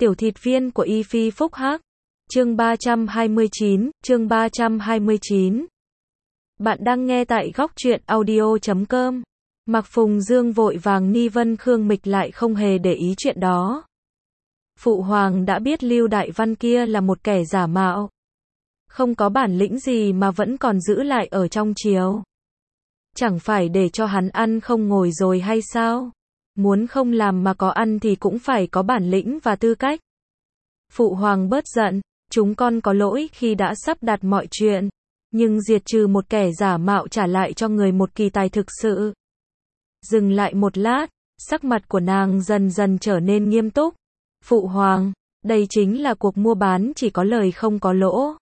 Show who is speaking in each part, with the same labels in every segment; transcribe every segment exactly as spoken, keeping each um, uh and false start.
Speaker 1: Tiểu thịt viên của Y Phi Phúc Hắc. Chương ba trăm hai mươi chín, chương ba trăm hai mươi chín. Bạn đang nghe tại góc truyện audio chấm com. Mạc Phùng Dương vội vàng ni Vân Khương Mịch lại không hề để ý chuyện đó. Phụ hoàng đã biết Lưu Đại Văn kia là một kẻ giả mạo. Không có bản lĩnh gì mà vẫn còn giữ lại ở trong triều. Chẳng phải để cho hắn ăn không ngồi rồi hay sao? Muốn không làm mà có ăn thì cũng phải có bản lĩnh và tư cách. Phụ hoàng bớt giận, chúng con có lỗi khi đã sắp đặt mọi chuyện, nhưng diệt trừ một kẻ giả mạo trả lại cho người một kỳ tài thực sự. Dừng lại một lát, sắc mặt của nàng dần dần trở nên nghiêm túc. Phụ hoàng, đây chính là cuộc mua bán chỉ có lời không có lỗ.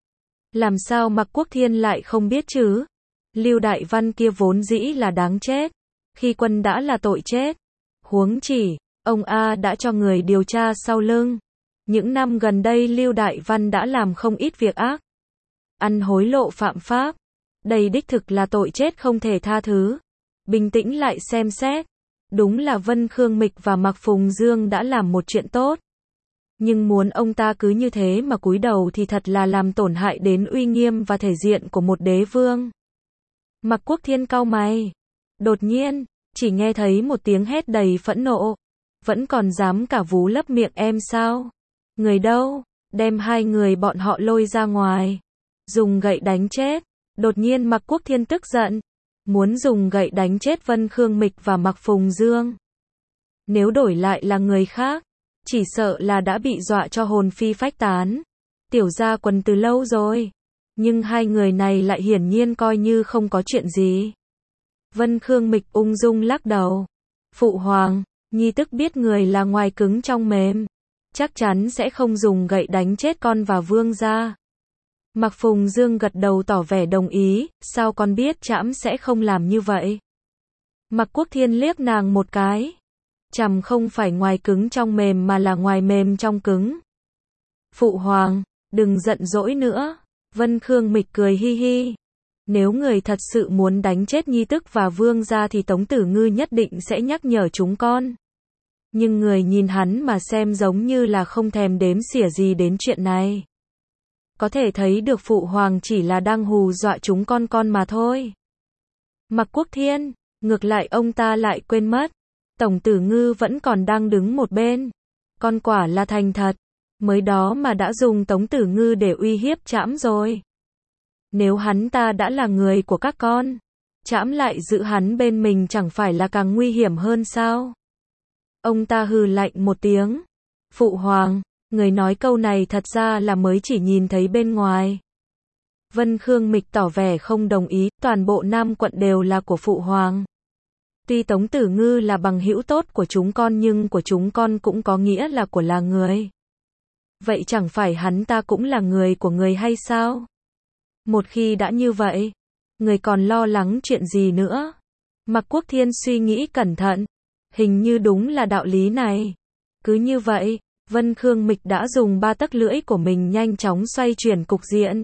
Speaker 1: Làm sao Mạc Quốc Thiên lại không biết chứ? Lưu Đại Văn kia vốn dĩ là đáng chết. Khi quân đã là tội chết. Huống chỉ, ông A đã cho người điều tra sau lưng. Những năm gần đây Lưu Đại Văn đã làm không ít việc ác. Ăn hối lộ phạm pháp. Đây đích thực là tội chết không thể tha thứ. Bình tĩnh lại xem xét. Đúng là Vân Khương Mịch và Mạc Phùng Dương đã làm một chuyện tốt. Nhưng muốn ông ta cứ như thế mà cúi đầu thì thật là làm tổn hại đến uy nghiêm và thể diện của một đế vương. Mạc Quốc Thiên cau mày. Đột nhiên, chỉ nghe thấy một tiếng hét đầy phẫn nộ. Vẫn còn dám cả vú lấp miệng em sao? Người đâu? Đem hai người bọn họ lôi ra ngoài. Dùng gậy đánh chết. Đột nhiên Mạc Quốc Thiên tức giận. Muốn dùng gậy đánh chết Vân Khương Mịch và Mạc Phùng Dương. Nếu đổi lại là người khác, chỉ sợ là đã bị dọa cho hồn phi phách tán. Tiểu gia quần từ lâu rồi. Nhưng hai người này lại hiển nhiên coi như không có chuyện gì. Vân Khương Mịch ung dung lắc đầu. Phụ hoàng, nhi tức biết người là ngoài cứng trong mềm. Chắc chắn sẽ không dùng gậy đánh chết con và vương gia. Mạc Phùng Dương gật đầu tỏ vẻ đồng ý, sao con biết trẫm sẽ không làm như vậy? Mạc Quốc Thiên liếc nàng một cái. Trẫm không phải ngoài cứng trong mềm mà là ngoài mềm trong cứng. Phụ hoàng, đừng giận dỗi nữa. Vân Khương Mịch cười hi hi. Nếu người thật sự muốn đánh chết nhi tức và vương gia thì Tống Tử Ngư nhất định sẽ nhắc nhở chúng con. Nhưng người nhìn hắn mà xem giống như là không thèm đếm xỉa gì đến chuyện này. Có thể thấy được phụ hoàng chỉ là đang hù dọa chúng con con mà thôi. Mạc Quốc Thiên, ngược lại ông ta lại quên mất. Tổng Tử Ngư vẫn còn đang đứng một bên. Con quả là thành thật. Mới đó mà đã dùng Tống Tử Ngư để uy hiếp trẫm rồi. Nếu hắn ta đã là người của các con, trẫm lại giữ hắn bên mình chẳng phải là càng nguy hiểm hơn sao? Ông ta hừ lạnh một tiếng. Phụ hoàng, người nói câu này thật ra là mới chỉ nhìn thấy bên ngoài. Vân Khương Mịch tỏ vẻ không đồng ý, toàn bộ Nam quận đều là của phụ hoàng. Tuy Tống Tử Ngư là bằng hữu tốt của chúng con nhưng của chúng con cũng có nghĩa là của là người. Vậy chẳng phải hắn ta cũng là người của người hay sao? Một khi đã như vậy, người còn lo lắng chuyện gì nữa? Mạc Quốc Thiên suy nghĩ cẩn thận. Hình như đúng là đạo lý này. Cứ như vậy, Vân Khương Mịch đã dùng ba tấc lưỡi của mình nhanh chóng xoay chuyển cục diện.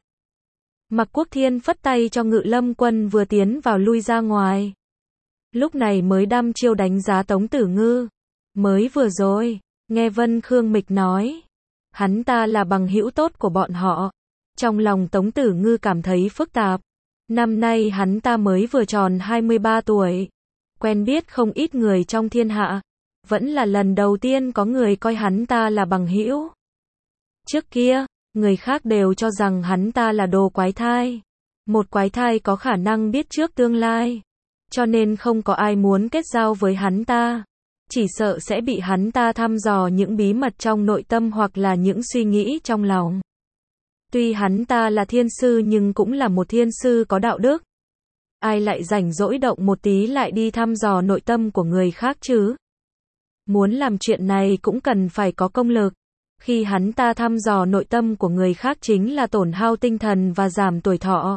Speaker 1: Mạc Quốc Thiên phất tay cho Ngự Lâm Quân vừa tiến vào lui ra ngoài. Lúc này mới đăm chiêu đánh giá Tống Tử Ngư. Mới vừa rồi, nghe Vân Khương Mịch nói, hắn ta là bằng hữu tốt của bọn họ. Trong lòng Tống Tử Ngư cảm thấy phức tạp. Năm nay hắn ta mới vừa tròn hai mươi ba tuổi. Quen biết không ít người trong thiên hạ. Vẫn là lần đầu tiên có người coi hắn ta là bằng hữu. Trước kia, người khác đều cho rằng hắn ta là đồ quái thai. Một quái thai có khả năng biết trước tương lai. Cho nên không có ai muốn kết giao với hắn ta. Chỉ sợ sẽ bị hắn ta thăm dò những bí mật trong nội tâm hoặc là những suy nghĩ trong lòng. Tuy hắn ta là thiên sư nhưng cũng là một thiên sư có đạo đức. Ai lại rảnh rỗi động một tí lại đi thăm dò nội tâm của người khác chứ? Muốn làm chuyện này cũng cần phải có công lực. Khi hắn ta thăm dò nội tâm của người khác chính là tổn hao tinh thần và giảm tuổi thọ.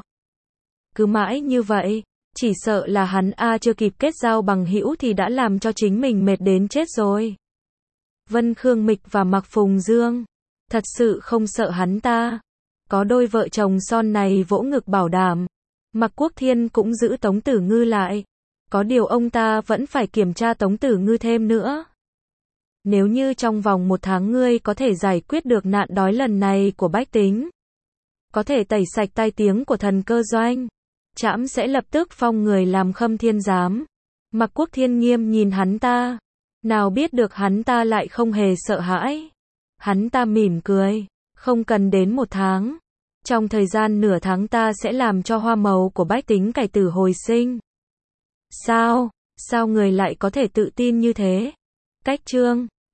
Speaker 1: Cứ mãi như vậy, chỉ sợ là hắn A chưa kịp kết giao bằng hữu thì đã làm cho chính mình mệt đến chết rồi. Vân Khương Mịch và Mạc Phùng Dương, thật sự không sợ hắn ta. Có đôi vợ chồng son này vỗ ngực bảo đảm. Mạc Quốc Thiên cũng giữ Tống Tử Ngư lại. Có điều ông ta vẫn phải kiểm tra Tống Tử Ngư thêm nữa. Nếu như trong vòng một tháng ngươi có thể giải quyết được nạn đói lần này của bách tính, có thể tẩy sạch tai tiếng của thần cơ doanh, trẫm sẽ lập tức phong người làm khâm thiên giám. Mặc Quốc Thiên nghiêm nhìn hắn ta, nào biết được hắn ta lại không hề sợ hãi. Hắn ta mỉm cười, không cần đến một tháng. Trong thời gian nửa tháng ta sẽ làm cho hoa màu của bách tính cải tử hồi sinh. Sao? Sao người lại có thể tự tin như thế? Cách chương